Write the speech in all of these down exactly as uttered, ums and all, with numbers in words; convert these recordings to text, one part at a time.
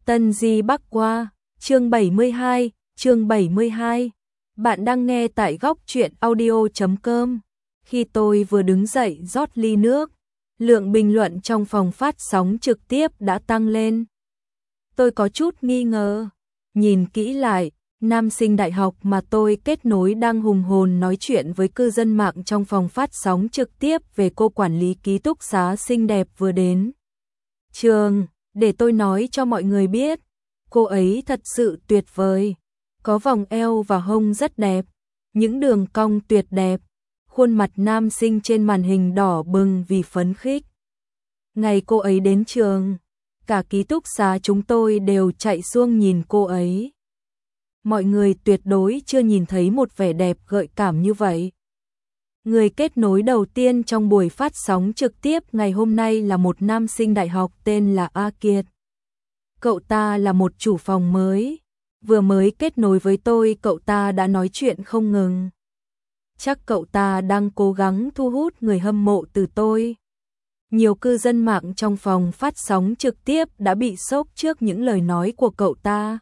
Tân Di Bắc Qua, chương bảy mươi hai, chương bảy mươi hai. Bạn đang nghe tại góc truyện audio chấm com. Khi tôi vừa đứng dậy rót ly nước, lượng bình luận trong phòng phát sóng trực tiếp đã tăng lên. Tôi có chút nghi ngờ, nhìn kỹ lại, nam sinh đại học mà tôi kết nối đang hùng hồn nói chuyện với cư dân mạng trong phòng phát sóng trực tiếp về cô quản lý ký túc xá xinh đẹp vừa đến trường. Để tôi nói cho mọi người biết, cô ấy thật sự tuyệt vời, có vòng eo và hông rất đẹp, những đường cong tuyệt đẹp, khuôn mặt nam sinh trên màn hình đỏ bừng vì phấn khích. Ngày cô ấy đến trường, cả ký túc xá chúng tôi đều chạy xuông nhìn cô ấy. Mọi người tuyệt đối chưa nhìn thấy một vẻ đẹp gợi cảm như vậy. Người kết nối đầu tiên trong buổi phát sóng trực tiếp ngày hôm nay là một nam sinh đại học tên là A Kiệt. Cậu ta là một chủ phòng mới, vừa mới kết nối với tôi cậu ta đã nói chuyện không ngừng. Chắc cậu ta đang cố gắng thu hút người hâm mộ từ tôi. Nhiều cư dân mạng trong phòng phát sóng trực tiếp đã bị sốc trước những lời nói của cậu ta.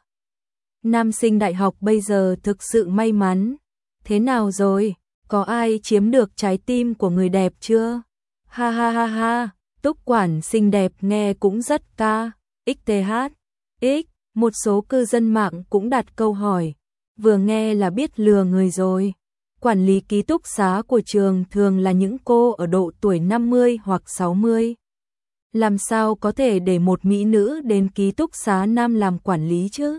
Nam sinh đại học bây giờ thực sự may mắn. Thế nào rồi? Có ai chiếm được trái tim của người đẹp chưa? Ha ha ha ha, Túc quản xinh đẹp nghe cũng rất ca. ích tê hát. X, một số cư dân mạng cũng đặt câu hỏi. Vừa nghe là biết lừa người rồi. Quản lý ký túc xá của trường thường là những cô ở độ tuổi năm mươi hoặc sáu mươi. Làm sao có thể để một mỹ nữ đến ký túc xá nam làm quản lý chứ?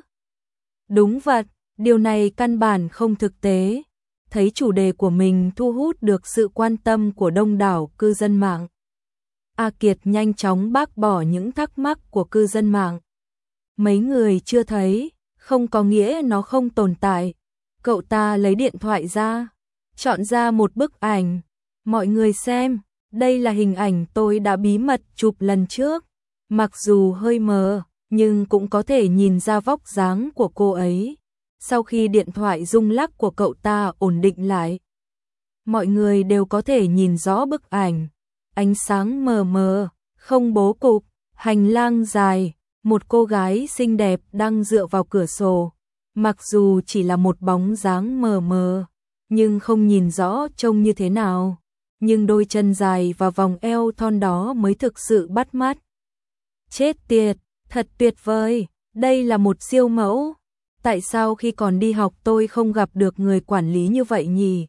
Đúng vậy, điều này căn bản không thực tế. Thấy chủ đề của mình thu hút được sự quan tâm của đông đảo cư dân mạng, A Kiệt nhanh chóng bác bỏ những thắc mắc của cư dân mạng. Mấy người chưa thấy, không có nghĩa nó không tồn tại. Cậu ta lấy điện thoại ra, chọn ra một bức ảnh. Mọi người xem, đây là hình ảnh tôi đã bí mật chụp lần trước. Mặc dù hơi mờ, nhưng cũng có thể nhìn ra vóc dáng của cô ấy. Sau khi điện thoại rung lắc của cậu ta ổn định lại, mọi người đều có thể nhìn rõ bức ảnh. Ánh sáng mờ mờ, không bố cục, hành lang dài, một cô gái xinh đẹp đang dựa vào cửa sổ. Mặc dù chỉ là một bóng dáng mờ mờ, nhưng không nhìn rõ trông như thế nào. Nhưng đôi chân dài và vòng eo thon đó mới thực sự bắt mắt. Chết tiệt, thật tuyệt vời, đây là một siêu mẫu. Tại sao khi còn đi học tôi không gặp được người quản lý như vậy nhỉ?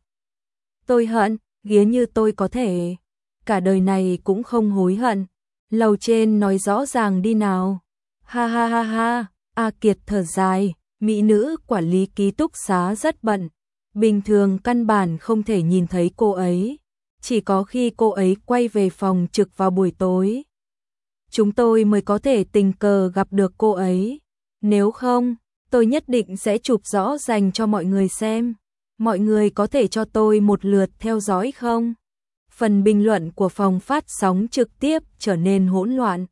Tôi hận, ghía như tôi có thể. Cả đời này cũng không hối hận. Lầu trên nói rõ ràng đi nào. Ha ha ha ha, A Kiệt thở dài, mỹ nữ quản lý ký túc xá rất bận. Bình thường căn bản không thể nhìn thấy cô ấy. Chỉ có khi cô ấy quay về phòng trực vào buổi tối, chúng tôi mới có thể tình cờ gặp được cô ấy. Nếu không, tôi nhất định sẽ chụp rõ dành cho mọi người xem. Mọi người có thể cho tôi một lượt theo dõi không? Phần bình luận của phòng phát sóng trực tiếp trở nên hỗn loạn.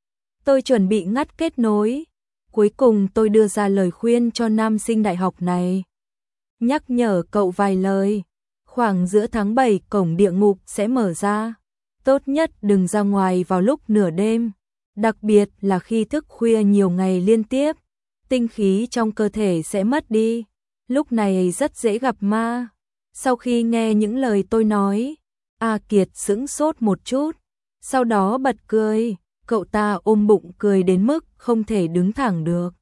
Tôi chuẩn bị ngắt kết nối. Cuối cùng tôi đưa ra lời khuyên cho nam sinh đại học này. Nhắc nhở cậu vài lời. Khoảng giữa tháng bảy cổng địa ngục sẽ mở ra. Tốt nhất đừng ra ngoài vào lúc nửa đêm. Đặc biệt là khi thức khuya nhiều ngày liên tiếp. Tinh khí trong cơ thể sẽ mất đi. Lúc này rất dễ gặp ma. Sau khi nghe những lời tôi nói, A Kiệt sững sốt một chút, sau đó bật cười. Cậu ta ôm bụng cười đến mức không thể đứng thẳng được.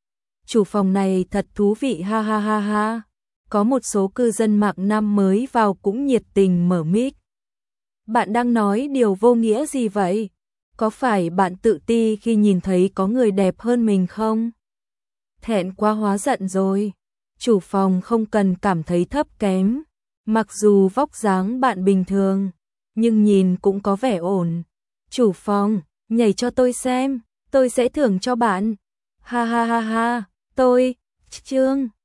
Chủ phòng này thật thú vị ha ha ha ha. Có một số cư dân mạng năm mới vào cũng nhiệt tình mở mic. Bạn đang nói điều vô nghĩa gì vậy? Có phải bạn tự ti khi nhìn thấy có người đẹp hơn mình không? Thẹn quá hóa giận rồi. Chủ phòng không cần cảm thấy thấp kém. Mặc dù vóc dáng bạn bình thường, nhưng nhìn cũng có vẻ ổn. Chủ phòng, nhảy cho tôi xem, tôi sẽ thưởng cho bạn. Ha ha ha ha, tôi, Trương.